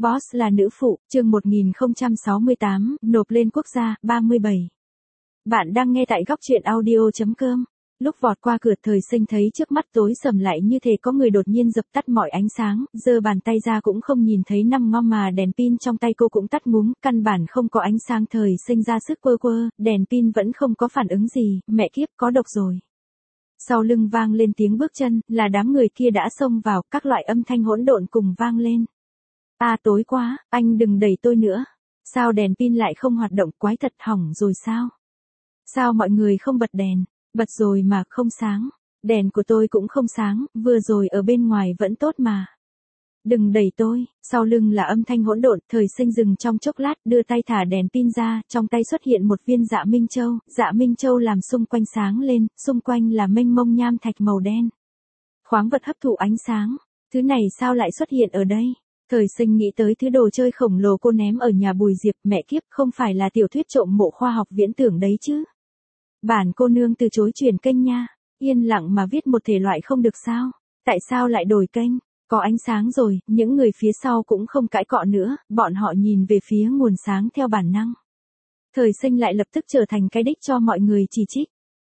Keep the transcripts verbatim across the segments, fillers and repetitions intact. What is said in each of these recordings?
Boss là nữ phụ, chương một nghìn không trăm sáu mươi tám, nộp lên quốc gia, ba mươi bảy. Bạn đang nghe tại góc truyện audio chấm com. Lúc vọt qua cửa Thời Sinh thấy trước mắt tối sầm lại như thể có người đột nhiên dập tắt mọi ánh sáng, giơ bàn tay ra cũng không nhìn thấy năm ngom mà đèn pin trong tay cô cũng tắt ngúm, căn bản không có ánh sáng. Thời Sinh ra sức quơ quơ, đèn pin vẫn không có phản ứng gì, mẹ kiếp có độc rồi. Sau lưng vang lên tiếng bước chân, là đám người kia đã xông vào, các loại âm thanh hỗn độn cùng vang lên. À tối quá, anh đừng đẩy tôi nữa. Sao đèn pin lại không hoạt động, quái thật, hỏng rồi sao? Sao mọi người không bật đèn? Bật rồi mà không sáng. Đèn của tôi cũng không sáng, vừa rồi ở bên ngoài vẫn tốt mà. Đừng đẩy tôi. Sau lưng là âm thanh hỗn độn. Thời Sinh dừng trong chốc lát, đưa tay thả đèn pin ra, trong tay xuất hiện một viên dạ minh châu. Dạ minh châu làm xung quanh sáng lên, xung quanh là mênh mông nham thạch màu đen. Khoáng vật hấp thụ ánh sáng. Thứ này sao lại xuất hiện ở đây? Thời Sinh nghĩ tới thứ đồ chơi khổng lồ cô ném ở nhà Bùi Diệp, mẹ kiếp, không phải là tiểu thuyết trộm mộ khoa học viễn tưởng đấy chứ? Bản cô nương từ chối chuyển kênh nha. Yên lặng mà viết một thể loại không được sao? Tại sao lại đổi kênh? Có ánh sáng rồi, những người phía sau cũng không cãi cọ nữa, bọn họ nhìn về phía nguồn sáng theo bản năng. Thời Sinh lại lập tức trở thành cái đích cho mọi người chỉ trích.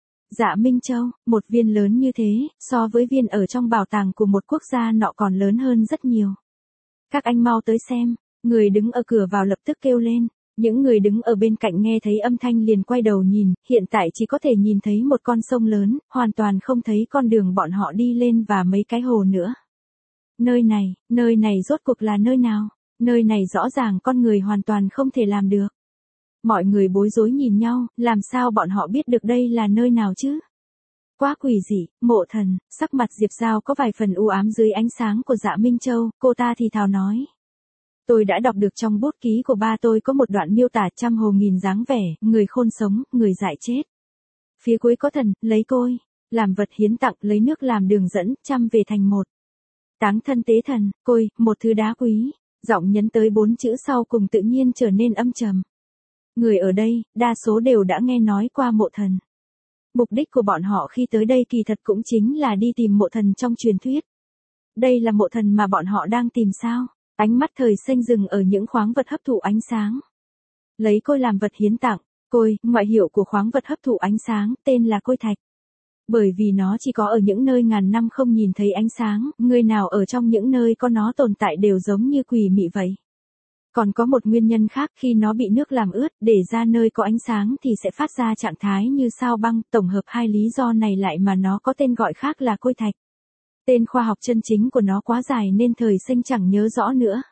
Dạ Minh Châu, một viên lớn như thế, so với viên ở trong bảo tàng của một quốc gia nọ còn lớn hơn rất nhiều. Các anh mau tới xem. Người đứng ở cửa vào lập tức kêu lên. Những người đứng ở bên cạnh nghe thấy âm thanh liền quay đầu nhìn, hiện tại chỉ có thể nhìn thấy một con sông lớn, hoàn toàn không thấy con đường bọn họ đi lên và mấy cái hồ nữa. Nơi này, nơi này rốt cuộc là nơi nào? Nơi này rõ ràng con người hoàn toàn không thể làm được. Mọi người bối rối nhìn nhau, làm sao bọn họ biết được đây là nơi nào chứ? Quá quỷ dị. Mộ Thần, sắc mặt Diệp Giao có vài phần u ám dưới ánh sáng của Dạ Minh Châu, cô ta thì thào nói. Tôi đã đọc được trong bút ký của ba tôi có một đoạn miêu tả trăm hồ nghìn dáng vẻ, người khôn sống, người dại chết. Phía cuối có thần, lấy côi, làm vật hiến tặng, lấy nước làm đường dẫn, trăm về thành một. Táng thân tế thần, côi, một thứ đá quý. Giọng nhấn tới bốn chữ sau cùng tự nhiên trở nên âm trầm. Người ở đây, đa số đều đã nghe nói qua Mộ Thần. Mục đích của bọn họ khi tới đây kỳ thật cũng chính là đi tìm Mộ Thần trong truyền thuyết. Đây là Mộ Thần mà bọn họ đang tìm sao? Ánh mắt Thời Sinh dừng ở những khoáng vật hấp thụ ánh sáng. Lấy côi làm vật hiến tặng, côi, ngoại hiệu của khoáng vật hấp thụ ánh sáng, tên là côi thạch. Bởi vì nó chỉ có ở những nơi ngàn năm không nhìn thấy ánh sáng, người nào ở trong những nơi có nó tồn tại đều giống như quỷ mị vậy. Còn có một nguyên nhân khác, khi nó bị nước làm ướt, để ra nơi có ánh sáng thì sẽ phát ra trạng thái như sao băng, tổng hợp hai lý do này lại mà nó có tên gọi khác là côi thạch. Tên khoa học chân chính của nó quá dài nên Thời Sinh chẳng nhớ rõ nữa.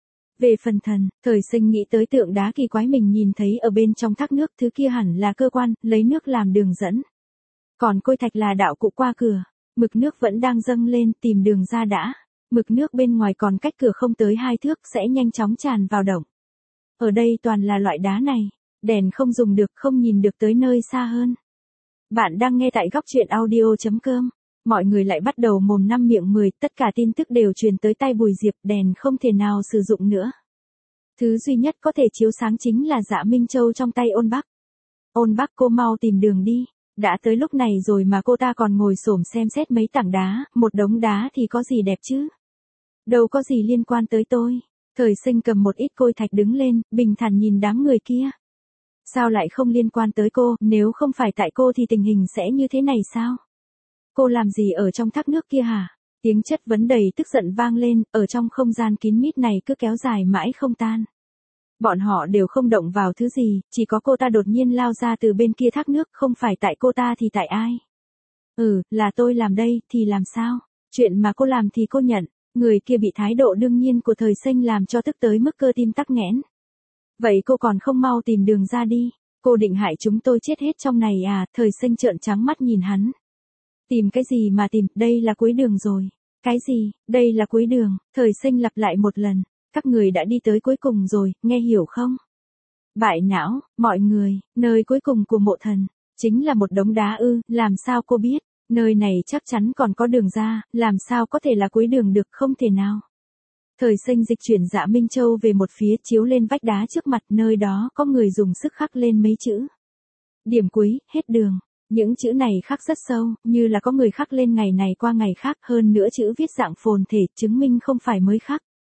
Về phần thần, Thời Sinh nghĩ tới tượng đá kỳ quái mình nhìn thấy ở bên trong thác nước, thứ kia hẳn là cơ quan, lấy nước làm đường dẫn. Còn côi thạch là đạo cụ qua cửa, mực nước vẫn đang dâng lên, tìm đường ra đã. Mực nước bên ngoài còn cách cửa không tới hai thước sẽ nhanh chóng tràn vào động. Ở đây toàn là loại đá này, đèn không dùng được, không nhìn được tới nơi xa hơn. Bạn đang nghe tại góc truyện audio chấm com. Mọi người lại bắt đầu mồm năm miệng mười, tất cả tin tức đều truyền tới tay Bùi Diệp, đèn không thể nào sử dụng nữa. Thứ duy nhất có thể chiếu sáng chính là Dạ Minh Châu trong tay Ôn Bắc. Ôn Bắc, cô mau tìm đường đi. Đã tới lúc này rồi mà cô ta còn ngồi xổm xem xét mấy tảng đá, một đống đá thì có gì đẹp chứ? Đâu có gì liên quan tới tôi. Thời Sinh cầm một ít côi thạch đứng lên, bình thản nhìn đám người kia. Sao lại không liên quan tới cô, nếu không phải tại cô thì tình hình sẽ như thế này sao? Cô làm gì ở trong thác nước kia hả? Tiếng chất vấn đầy tức giận vang lên, ở trong không gian kín mít này cứ kéo dài mãi không tan. Bọn họ đều không động vào thứ gì, chỉ có cô ta đột nhiên lao ra từ bên kia thác nước, không phải tại cô ta thì tại ai? Ừ, là tôi làm đây, thì làm sao? Chuyện mà cô làm thì cô nhận. Người kia bị thái độ đương nhiên của Thời Sinh làm cho tức tới mức cơ tim tắc nghẽn. Vậy cô còn không mau tìm đường ra đi? Cô định hại chúng tôi chết hết trong này à? Thời Sinh trợn trắng mắt nhìn hắn. Tìm cái gì mà tìm, đây là cuối đường rồi. Cái gì, đây là cuối đường? Thời Sinh lặp lại một lần. Các người đã đi tới cuối cùng rồi, nghe hiểu không? Bại não, mọi người, nơi cuối cùng của Mộ Thần, chính là một đống đá ư, làm sao cô biết? Nơi này chắc chắn còn có đường ra, làm sao có thể là cuối đường được, không thể nào. Thời Sinh dịch chuyển Dạ Minh Châu về một phía, chiếu lên vách đá trước mặt, nơi đó có người dùng sức khắc lên mấy chữ. Điểm cuối, hết đường. Những chữ này khắc rất sâu, như là có người khắc lên ngày này qua ngày khác, hơn nữa chữ viết dạng phồn thể, chứng minh không phải mới khắc.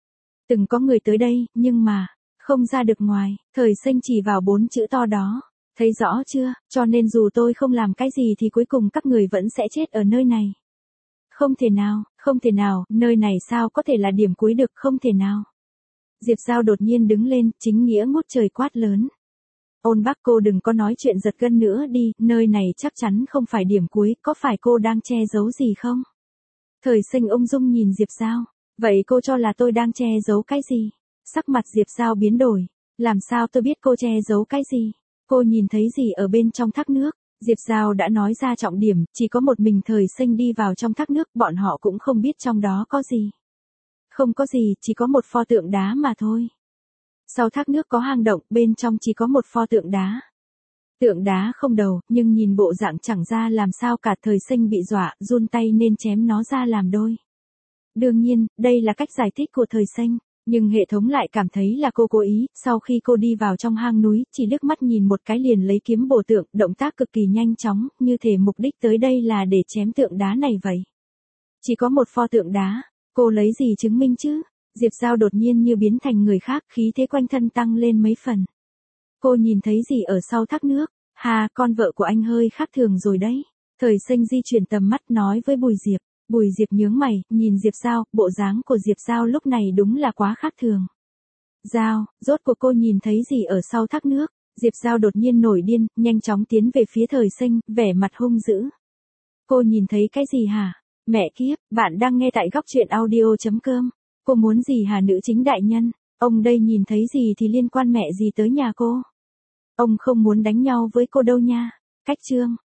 Từng có người tới đây, nhưng mà, không ra được ngoài, Thời Sinh chỉ vào bốn chữ to đó. Thấy rõ chưa, cho nên dù tôi không làm cái gì thì cuối cùng các người vẫn sẽ chết ở nơi này. Không thể nào, không thể nào, nơi này sao có thể là điểm cuối được, không thể nào. Diệp Giao đột nhiên đứng lên, chính nghĩa ngút trời quát lớn. Ôn Bác, cô đừng có nói chuyện giật gân nữa đi, nơi này chắc chắn không phải điểm cuối, có phải cô đang che giấu gì không? Thời Sinh ung dung nhìn Diệp Giao, vậy cô cho là tôi đang che giấu cái gì? Sắc mặt Diệp Giao biến đổi, làm sao tôi biết cô che giấu cái gì? Cô nhìn thấy gì ở bên trong thác nước? Diệp Giao đã nói ra trọng điểm, chỉ có một mình Thời Sinh đi vào trong thác nước, bọn họ cũng không biết trong đó có gì. Không có gì, chỉ có một pho tượng đá mà thôi. Sau thác nước có hang động, bên trong chỉ có một pho tượng đá. Tượng đá không đầu, nhưng nhìn bộ dạng chẳng ra làm sao cả. Thời Sinh bị dọa, run tay nên chém nó ra làm đôi. Đương nhiên, đây là cách giải thích của Thời Sinh, nhưng hệ thống lại cảm thấy là cô cố ý. Sau khi cô đi vào trong hang núi, chỉ liếc mắt nhìn một cái liền lấy kiếm bổ tượng, động tác cực kỳ nhanh chóng, như thể mục đích tới đây là để chém tượng đá này vậy. Chỉ có một pho tượng đá, cô lấy gì chứng minh chứ? Diệp Giao đột nhiên như biến thành người khác, khí thế quanh thân tăng lên mấy phần. Cô nhìn thấy gì ở sau thác nước? Hà, con vợ của anh hơi khác thường rồi đấy. Thời Sinh di chuyển tầm mắt nói với Bùi Diệp. Bùi Diệp nhướng mày, nhìn Diệp Giao, bộ dáng của Diệp Giao lúc này đúng là quá khác thường. Giao, rốt cuộc cô nhìn thấy gì ở sau thác nước? Diệp Giao đột nhiên nổi điên, nhanh chóng tiến về phía Thời Sinh, vẻ mặt hung dữ. Cô nhìn thấy cái gì hả? Mẹ kiếp, bạn đang nghe tại góc truyện audio chấm com. Cô muốn gì hả nữ chính đại nhân? Ông đây nhìn thấy gì thì liên quan mẹ gì tới nhà cô? Ông không muốn đánh nhau với cô đâu nha. Cách chương.